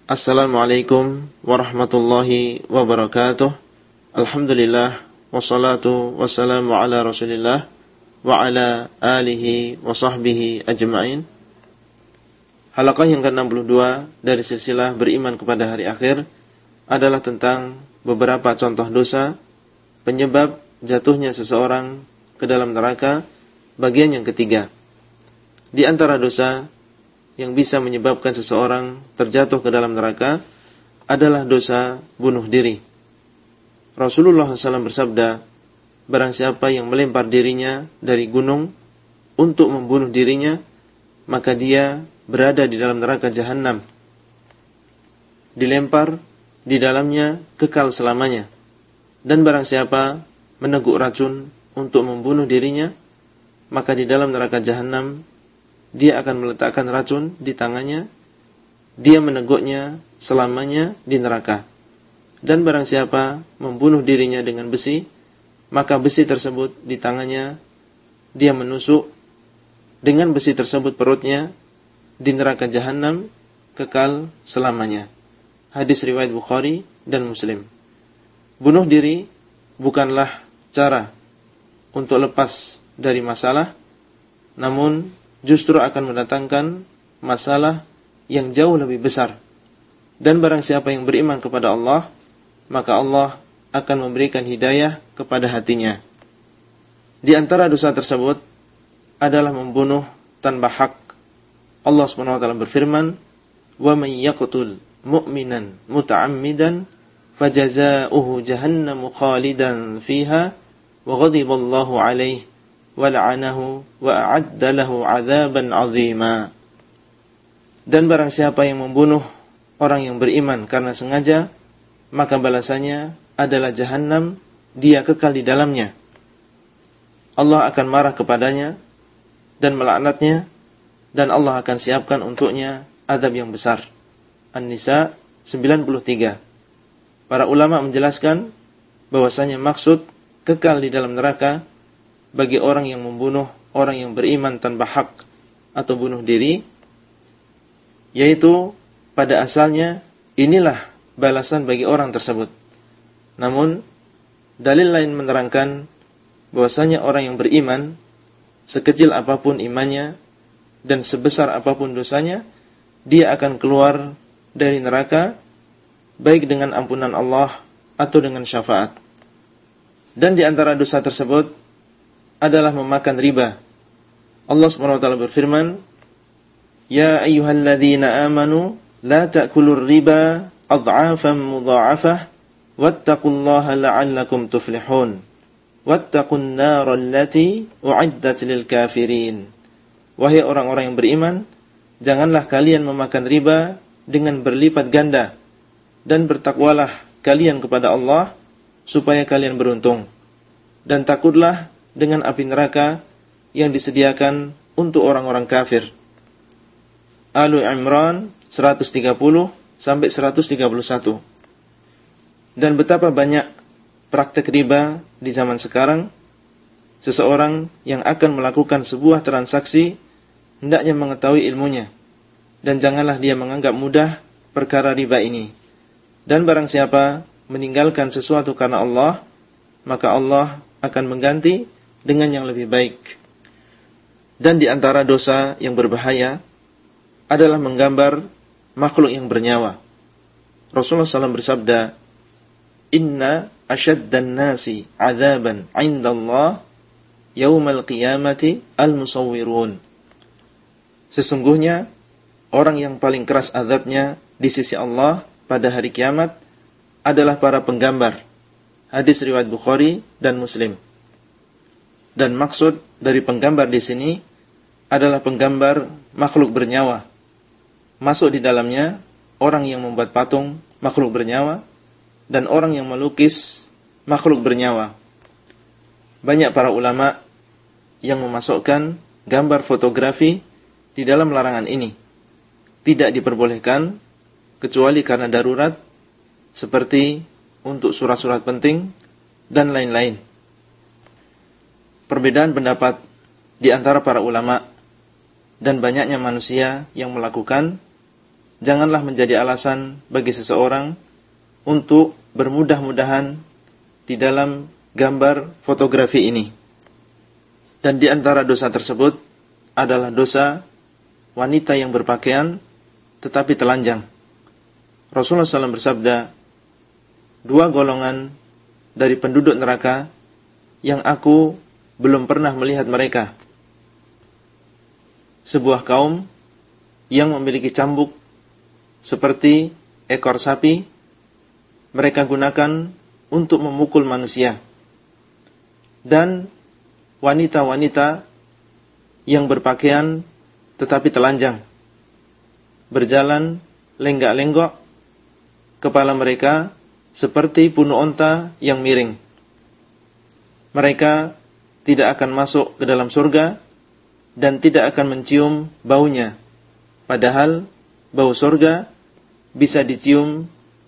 Assalamualaikum warahmatullahi wabarakatuh. Alhamdulillah, wassalatu wassalamu ala Rasulillah wa ala alihi wa sahbihi ajma'in. Halaqah yang ke-62 dari silsilah beriman kepada hari akhir adalah tentang beberapa contoh dosa penyebab jatuhnya seseorang ke dalam neraka, bagian yang ketiga. Di antara dosa yang bisa menyebabkan seseorang terjatuh ke dalam neraka adalah dosa bunuh diri. Rasulullah SAW bersabda, barang siapa yang melempar dirinya dari gunung untuk membunuh dirinya, maka dia berada di dalam neraka jahanam. Dilempar di dalamnya kekal selamanya. Dan barang siapa meneguk racun untuk membunuh dirinya, maka di dalam neraka jahanam dia akan meletakkan racun di tangannya, dia meneguknya selamanya di neraka. Dan barang siapa membunuh dirinya dengan besi, maka besi tersebut di tangannya, dia menusuk dengan besi tersebut perutnya di neraka jahanam, kekal selamanya. Hadis riwayat Bukhari dan Muslim. Bunuh diri bukanlah cara untuk lepas dari masalah, namun justru akan mendatangkan masalah yang jauh lebih besar. Dan barang siapa yang beriman kepada Allah, maka Allah akan memberikan hidayah kepada hatinya. Di antara dosa tersebut adalah membunuh tanpa hak. Allah SWT berfirman, "Wa may yaqtul mu'minan muta'ammidan fajazaohu jahannamu khalidan fiha wa ghadiballahu 'alaihi wal'anahu wa a'adda lahu 'adzaban 'azima." Dan barang siapa yang membunuh orang yang beriman karena sengaja, maka balasannya adalah jahanam, dia kekal di dalamnya. Allah akan marah kepadanya dan melaknatnya, dan Allah akan siapkan untuknya azab yang besar. An-Nisa 93. Para ulama menjelaskan bahwasanya maksud kekal di dalam neraka bagi orang yang membunuh orang yang beriman tanpa hak atau bunuh diri, yaitu pada asalnya inilah balasan bagi orang tersebut. Namun dalil lain menerangkan bahwasanya orang yang beriman, sekecil apapun imannya dan sebesar apapun dosanya, dia akan keluar dari neraka baik dengan ampunan Allah atau dengan syafaat. Dan di antara dosa tersebut adalah memakan riba. Allah SWT berfirman, "Ya ayyuhalladzina amanu la ta'kulur riba adha'afan mudha'afah wattaqullaha la'allakum tuflihun wattaqun naral lati u'iddat lil kafirin." Wahai orang-orang yang beriman, janganlah kalian memakan riba dengan berlipat ganda, dan bertakwalah kalian kepada Allah supaya kalian beruntung, dan takutlah dengan api neraka yang disediakan untuk orang-orang kafir. Ali Imran 130 sampai 131. Dan betapa banyak praktek riba di zaman sekarang. Seseorang yang akan melakukan sebuah transaksi hendaknya mengetahui ilmunya, dan janganlah dia menganggap mudah perkara riba ini. Dan barang siapa meninggalkan sesuatu karena Allah, maka Allah akan mengganti dengan yang lebih baik. Dan di antara dosa yang berbahaya adalah menggambar makhluk yang bernyawa. Rasulullah SAW bersabda, "Inna asyaddan nasi 'adzaban 'indallah yaumal qiyamati al-musawwirun." Sesungguhnya orang yang paling keras azabnya di sisi Allah pada hari kiamat adalah para penggambar. Hadis riwayat Bukhari dan Muslim. Dan maksud dari penggambar di sini adalah penggambar makhluk bernyawa. Masuk di dalamnya orang yang membuat patung makhluk bernyawa dan orang yang melukis makhluk bernyawa. Banyak para ulama yang memasukkan gambar fotografi di dalam larangan ini. Tidak diperbolehkan kecuali karena darurat, seperti untuk surat-surat penting dan lain-lain. Perbedaan pendapat di antara para ulama dan banyaknya manusia yang melakukan janganlah menjadi alasan bagi seseorang untuk bermudah-mudahan di dalam gambar fotografi ini. Dan di antara dosa tersebut adalah dosa wanita yang berpakaian tetapi telanjang. Rasulullah SAW bersabda, 2 golongan dari penduduk neraka yang aku belum pernah melihat mereka. Sebuah kaum yang memiliki cambuk seperti ekor sapi, mereka gunakan untuk memukul manusia. Dan wanita-wanita yang berpakaian tetapi telanjang, berjalan lenggak-lenggok, kepala mereka seperti punuh onta yang miring. Mereka tidak akan masuk ke dalam surga dan tidak akan mencium baunya. Padahal bau surga bisa dicium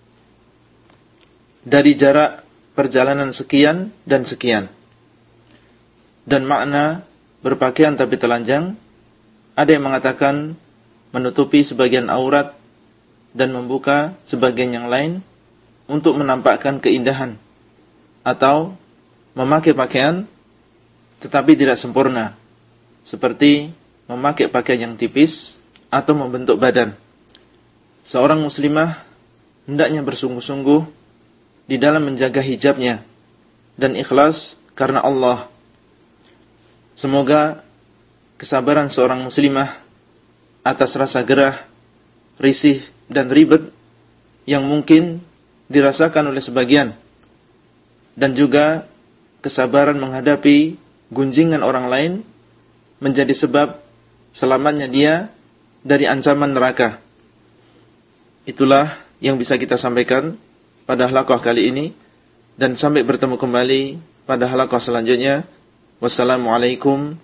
dari jarak perjalanan sekian dan sekian. Dan makna berpakaian tapi telanjang, ada yang mengatakan menutupi sebagian aurat dan membuka sebagian yang lain untuk menampakkan keindahan, atau memakai pakaian tetapi tidak sempurna, seperti memakai pakaian yang tipis atau membentuk badan. Seorang muslimah hendaknya bersungguh-sungguh di dalam menjaga hijabnya dan ikhlas karena Allah. Semoga kesabaran seorang muslimah atas rasa gerah, risih dan ribet yang mungkin dirasakan oleh sebagian, dan juga kesabaran menghadapi gunjingan orang lain menjadi sebab selamatnya dia dari ancaman neraka. Itulah yang bisa kita sampaikan pada halaqah kali ini, dan sampai bertemu kembali pada halaqah selanjutnya. Wassalamualaikum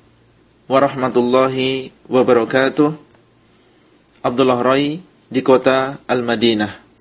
warahmatullahi wabarakatuh. Abdullah Rai di kota Al-Madinah.